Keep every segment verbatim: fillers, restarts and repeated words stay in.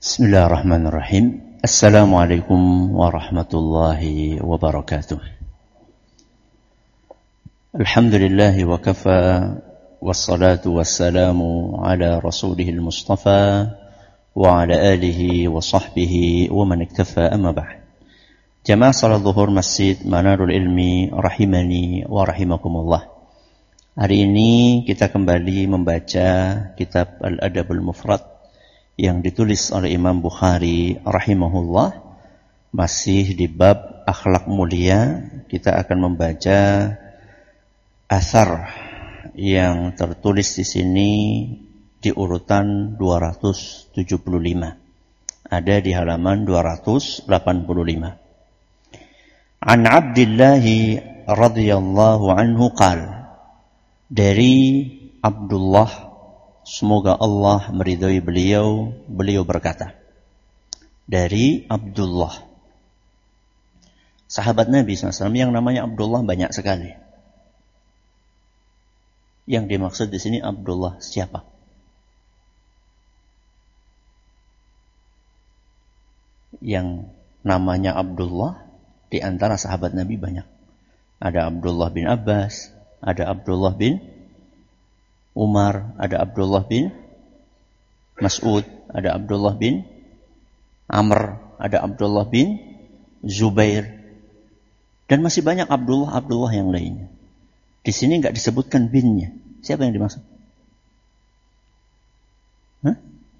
Bismillahirrahmanirrahim. Assalamualaikum warahmatullahi wabarakatuh. Alhamdulillahi wa kafa, wassalatu wassalamu ala rasulihil mustafa wa ala alihi wa sahbihi wa man iktafa, amma ba'd. Jamaah salat zuhur Masjid Manarul Ilmi rahimani wa rahimakumullah. Hari ini kita kembali membaca kitab Al-Adabul Mufrad yang ditulis oleh Imam Bukhari rahimahullah. Masih di bab akhlak mulia, kita akan membaca athar yang tertulis di sini di urutan dua ratus tujuh puluh lima. Ada di halaman dua ratus delapan puluh lima. An Abdullah radhiyallahu anhu qala, dari Abdullah, semoga Allah meridhai beliau, beliau berkata, dari Abdullah, sahabat Nabi shallallahu alaihi wasallam yang namanya Abdullah banyak sekali. Yang dimaksud di sini Abdullah siapa? Yang namanya Abdullah di antara sahabat Nabi banyak. Ada Abdullah bin Abbas, ada Abdullah bin Umar, ada Abdullah bin Mas'ud, ada Abdullah bin Amr, ada Abdullah bin Zubair, dan masih banyak Abdullah-Abdullah yang lainnya. Di sini enggak disebutkan binnya. Siapa yang dimaksud? Hah?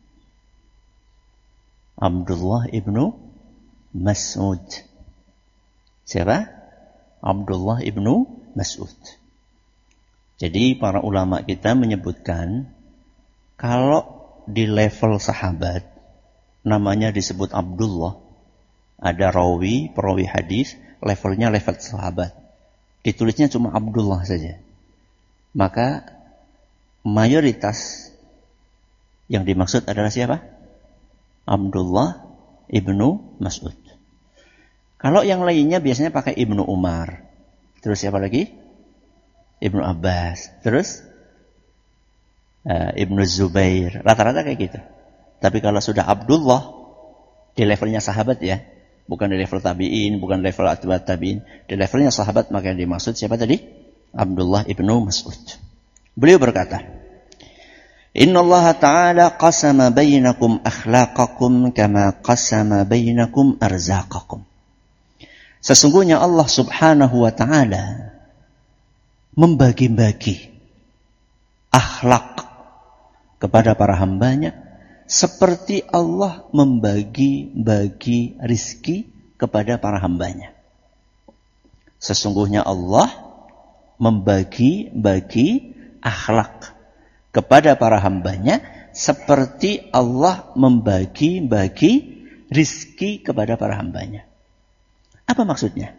Abdullah ibnu Mas'ud. Siapa? Abdullah ibnu Mas'ud. Jadi para ulama kita menyebutkan kalau di level sahabat namanya disebut Abdullah, ada rawi, perawi hadis, levelnya level sahabat. Ditulisnya cuma Abdullah saja. Maka mayoritas yang dimaksud adalah siapa? Abdullah ibnu Mas'ud. Kalau yang lainnya biasanya pakai Ibnu Umar. Terus siapa lagi? Ibnu Abbas, terus uh, Ibnu Zubair, rata-rata kayak gitu. Tapi kalau sudah Abdullah di levelnya sahabat ya, bukan di level tabi'in, bukan level atba'ut tabi'in, di levelnya sahabat, maka yang dimaksud siapa tadi? Abdullah ibnu Mas'ud. Beliau berkata, Inna Allah Ta'ala qasama bainakum akhlaqakum kama qasama bainakum arzaqakum. Sesungguhnya Allah Subhanahu wa Ta'ala membagi-bagi akhlak kepada para hambanya seperti Allah membagi-bagi rizki kepada para hambanya. Sesungguhnya Allah membagi-bagi akhlak kepada para hambanya seperti Allah membagi-bagi rizki kepada para hambanya. Apa maksudnya?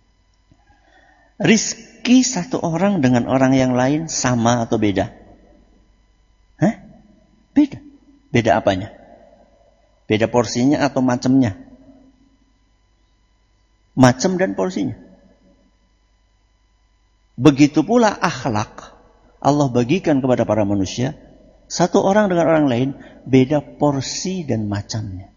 Rizki satu orang dengan orang yang lain sama atau beda? Hah? Beda. Beda apanya? Beda porsinya atau macamnya? Macam dan porsinya. Begitu pula akhlak Allah bagikan kepada para manusia, satu orang dengan orang lain beda porsi dan macamnya.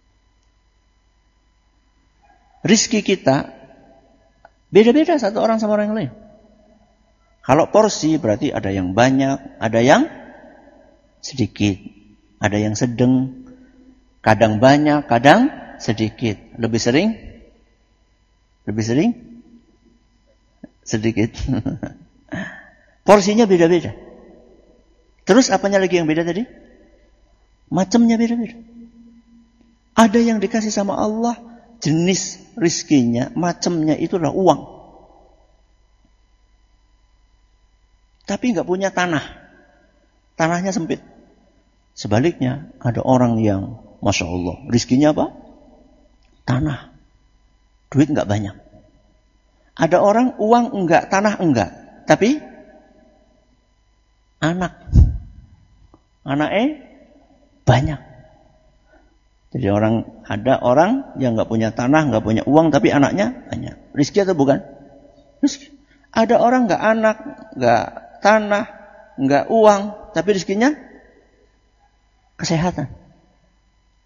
Rizki kita beda-beda satu orang sama orang yang lain. Kalau porsi berarti ada yang banyak, ada yang sedikit, ada yang sedang, kadang banyak, kadang sedikit. Lebih sering? Lebih sering? Sedikit. Porsinya beda-beda. Terus apanya lagi yang beda tadi? Macamnya beda-beda. Ada yang dikasih sama Allah, jenis rizkinya, macamnya itulah uang. Tapi nggak punya tanah. Tanahnya sempit. Sebaliknya, ada orang yang, Masya Allah, rizkinya apa? Tanah. Duit nggak banyak. Ada orang uang enggak, tanah enggak. Tapi, anak. Anaknya banyak. Jadi orang ada orang yang nggak punya tanah, nggak punya uang, tapi anaknya banyak. Rizki atau bukan? Rizki. Ada orang nggak anak, nggak tanah, nggak uang, tapi rizkinya kesehatan.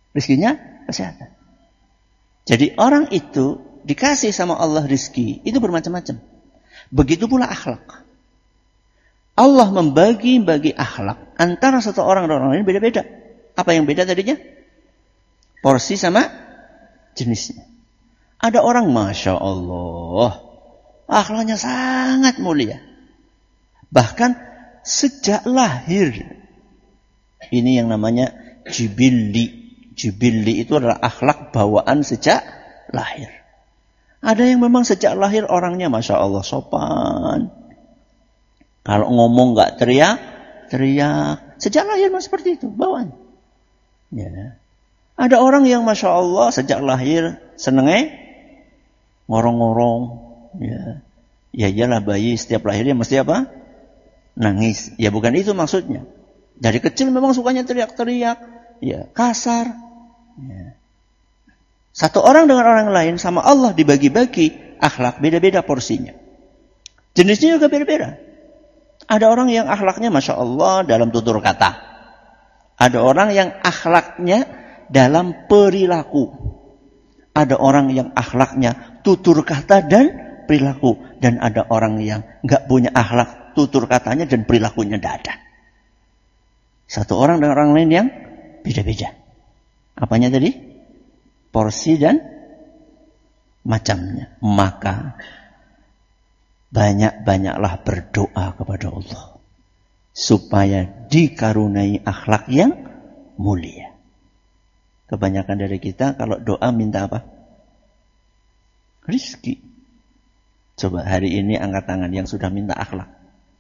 Rizkinya kesehatan. Jadi orang itu dikasih sama Allah rizki, itu bermacam-macam. Begitu pula akhlak. Allah membagi-bagi akhlak antara satu orang dan orang lain beda-beda. Apa yang beda tadinya? Porsi sama jenisnya. Ada orang Masya Allah, akhlaknya sangat mulia. Bahkan sejak lahir. Ini yang namanya jibilli. Jibilli itu adalah akhlak bawaan sejak lahir. Ada yang memang sejak lahir orangnya Masya Allah sopan. Kalau ngomong gak teriak, teriak. Sejak lahir memang seperti itu bawaan. Ya. Ada orang yang Masya Allah sejak lahir senengnya ngorong-ngorong. Ya. Ya iyalah bayi setiap lahirnya mesti apa? Nangis. Ya bukan itu maksudnya. Dari kecil memang sukanya teriak-teriak. Ya, kasar. Ya. Satu orang dengan orang lain sama Allah dibagi-bagi akhlak beda-beda porsinya. Jenisnya juga beda-beda. Ada orang yang akhlaknya Masya Allah dalam tutur kata. Ada orang yang akhlaknya dalam perilaku. Ada orang yang akhlaknya tutur kata dan perilaku. Dan ada orang yang gak punya akhlak tutur katanya dan perilakunya tidak ada. Satu orang dengan orang lain yang beda-beda. Apanya tadi? Porsi dan macamnya. Maka banyak-banyaklah berdoa kepada Allah supaya dikaruniai akhlak yang mulia. Kebanyakan dari kita kalau doa minta apa? Rizki. Coba hari ini angkat tangan yang sudah minta akhlak.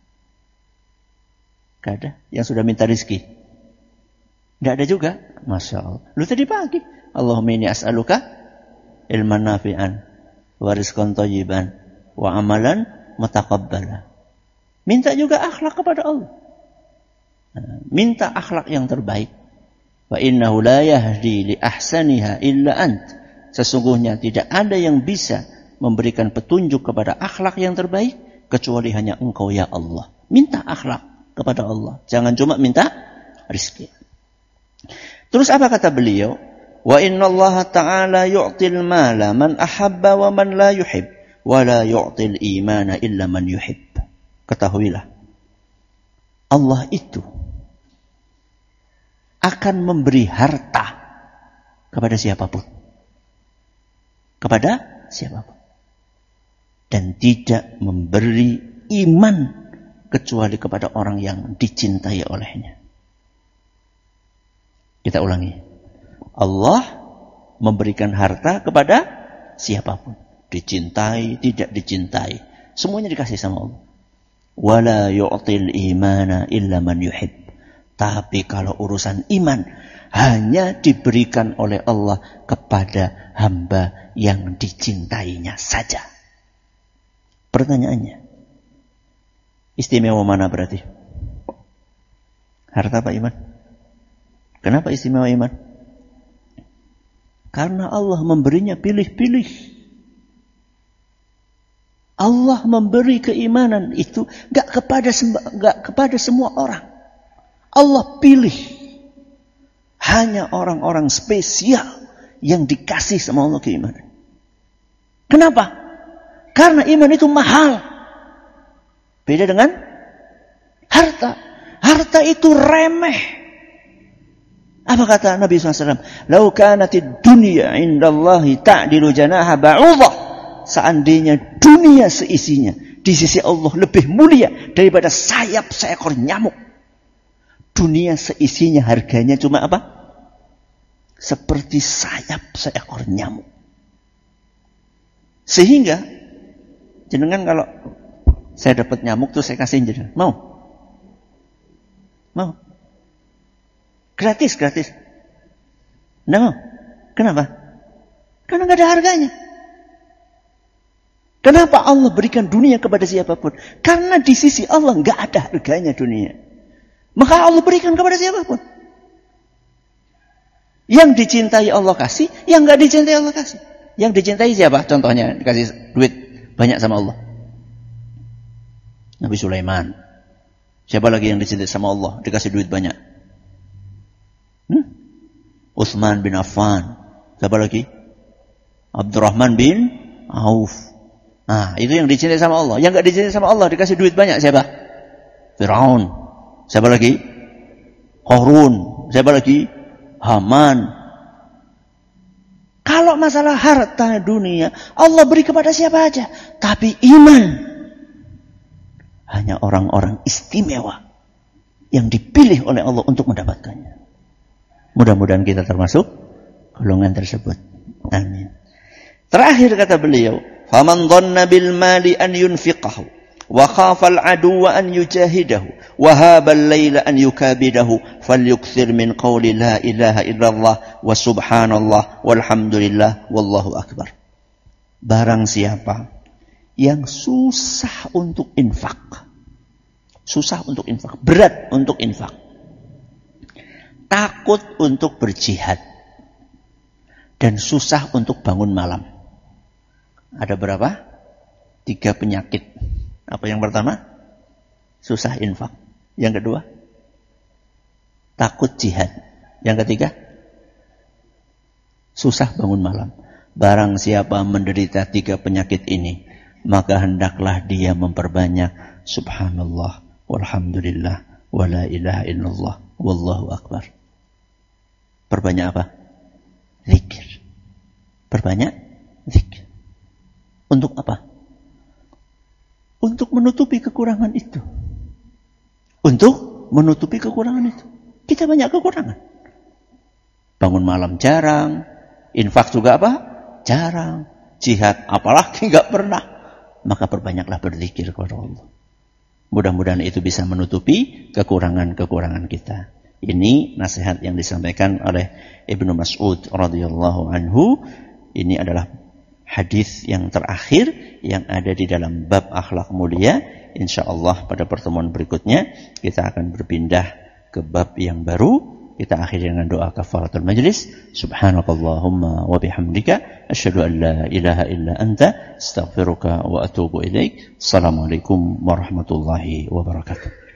Gak ada yang sudah minta rizki. Gak ada juga. Masya Allah. Lu tadi pagi. Allahumma inni as'aluka ilman nafi'an wa rizqan thayyiban wa amalan mutaqabbala. Minta juga akhlak kepada Allah. Minta akhlak yang terbaik. Wa innahu la yahdi li ahsaniha illa ant. Sesungguhnya tidak ada yang bisa memberikan petunjuk kepada akhlak yang terbaik kecuali hanya Engkau ya Allah. Minta akhlak kepada Allah. Jangan cuma minta rizki. Terus apa kata beliau? Wa inna Allah ta'ala yu'til mala man ahabba wa man la yuhib. Wa la yu'til imana illa man yuhib. Ketahuilah. Allah itu akan memberi harta kepada siapapun. Kepada siapapun. Dan tidak memberi iman kecuali kepada orang yang dicintai olehnya. Kita ulangi. Allah memberikan harta kepada siapapun. Dicintai, tidak dicintai. Semuanya dikasih sama Allah. Wala yu'til imana illa man yuhib. Tapi kalau urusan iman hanya diberikan oleh Allah kepada hamba yang dicintainya saja. Pertanyaannya, istimewa mana berarti? Harta apa iman? Kenapa istimewa iman? Karena Allah memberinya pilih-pilih. Allah memberi keimanan itu gak kepada gak kepada semua orang. Allah pilih hanya orang-orang spesial yang dikasih sama Allah keimanan. Kenapa? Karena iman itu mahal. Beda dengan harta. Harta itu remeh. Apa kata Nabi shallallahu alaihi wasallam? Lau kanatid dunya indallahi ta'dilu janaha ba'udah. Seandainya dunia seisinya di sisi Allah lebih mulia daripada sayap seekor nyamuk. Dunia seisinya harganya cuma apa? Seperti sayap seekor nyamuk. Sehingga jenengan kalau saya dapat nyamuk terus saya kasih jenengan, mau? Mau? Gratis, gratis. Nggak mau. Kenapa? Karena nggak ada harganya. Kenapa Allah berikan dunia kepada siapapun? Karena di sisi Allah nggak ada harganya dunia. Maka Allah berikan kepada siapapun. Yang dicintai Allah kasih, yang nggak dicintai Allah kasih. Yang dicintai siapa? Contohnya dikasih duit banyak sama Allah. Nabi Sulaiman. Siapa lagi yang dicintai sama Allah dikasih duit banyak? Hmm? Utsman bin Affan. Siapa lagi? Abdurrahman bin Auf. Nah, itu yang dicintai sama Allah. Yang enggak dicintai sama Allah dikasih duit banyak siapa? Firaun. Siapa lagi? Qarun. Siapa lagi? Haman. Kalau masalah harta dunia, Allah beri kepada siapa aja. Tapi iman hanya orang-orang istimewa yang dipilih oleh Allah untuk mendapatkannya. Mudah-mudahan kita termasuk golongan tersebut. Amin. Terakhir kata beliau, "Faman dhanna bil mali an yunfiqahu wa khafa al aduwa an yujahidahu wa haba al laila an yukabidahu falyukthir min qawli la ilaha illallah wa subhanallah walhamdulillah wallahu akbar." Barang siapa yang susah untuk infak, susah untuk infak, berat untuk infak, takut untuk berjihad, dan susah untuk bangun malam. Ada berapa? Tiga penyakit. Apa yang pertama? Susah infak. Yang kedua? Takut jihad. Yang ketiga? Susah bangun malam. Barang siapa menderita tiga penyakit ini, maka hendaklah dia memperbanyak subhanallah walhamdulillah wala ilaha illallah wallahu akbar. Perbanyak apa? Zikir. Perbanyak zikir. Untuk apa? Untuk menutupi kekurangan itu. Untuk menutupi kekurangan itu. Kita banyak kekurangan. Bangun malam jarang. Infak juga apa? Jarang. Jihad apalagi nggak pernah. Maka perbanyaklah berzikir kepada Allah. Mudah-mudahan itu bisa menutupi kekurangan-kekurangan kita. Ini nasihat yang disampaikan oleh Ibnu Mas'ud radhiyallahu anhu. Ini adalah hadis yang terakhir yang ada di dalam bab akhlak mulia. Insyaallah pada pertemuan berikutnya kita akan berpindah ke bab yang baru. Kita akhiri dengan doa kafaratul majlis. Subhanakallahumma wa bihamdika asyhadu an la ilaha illa anta astaghfiruka wa atubu ilaik. Assalamualaikum warahmatullahi wabarakatuh.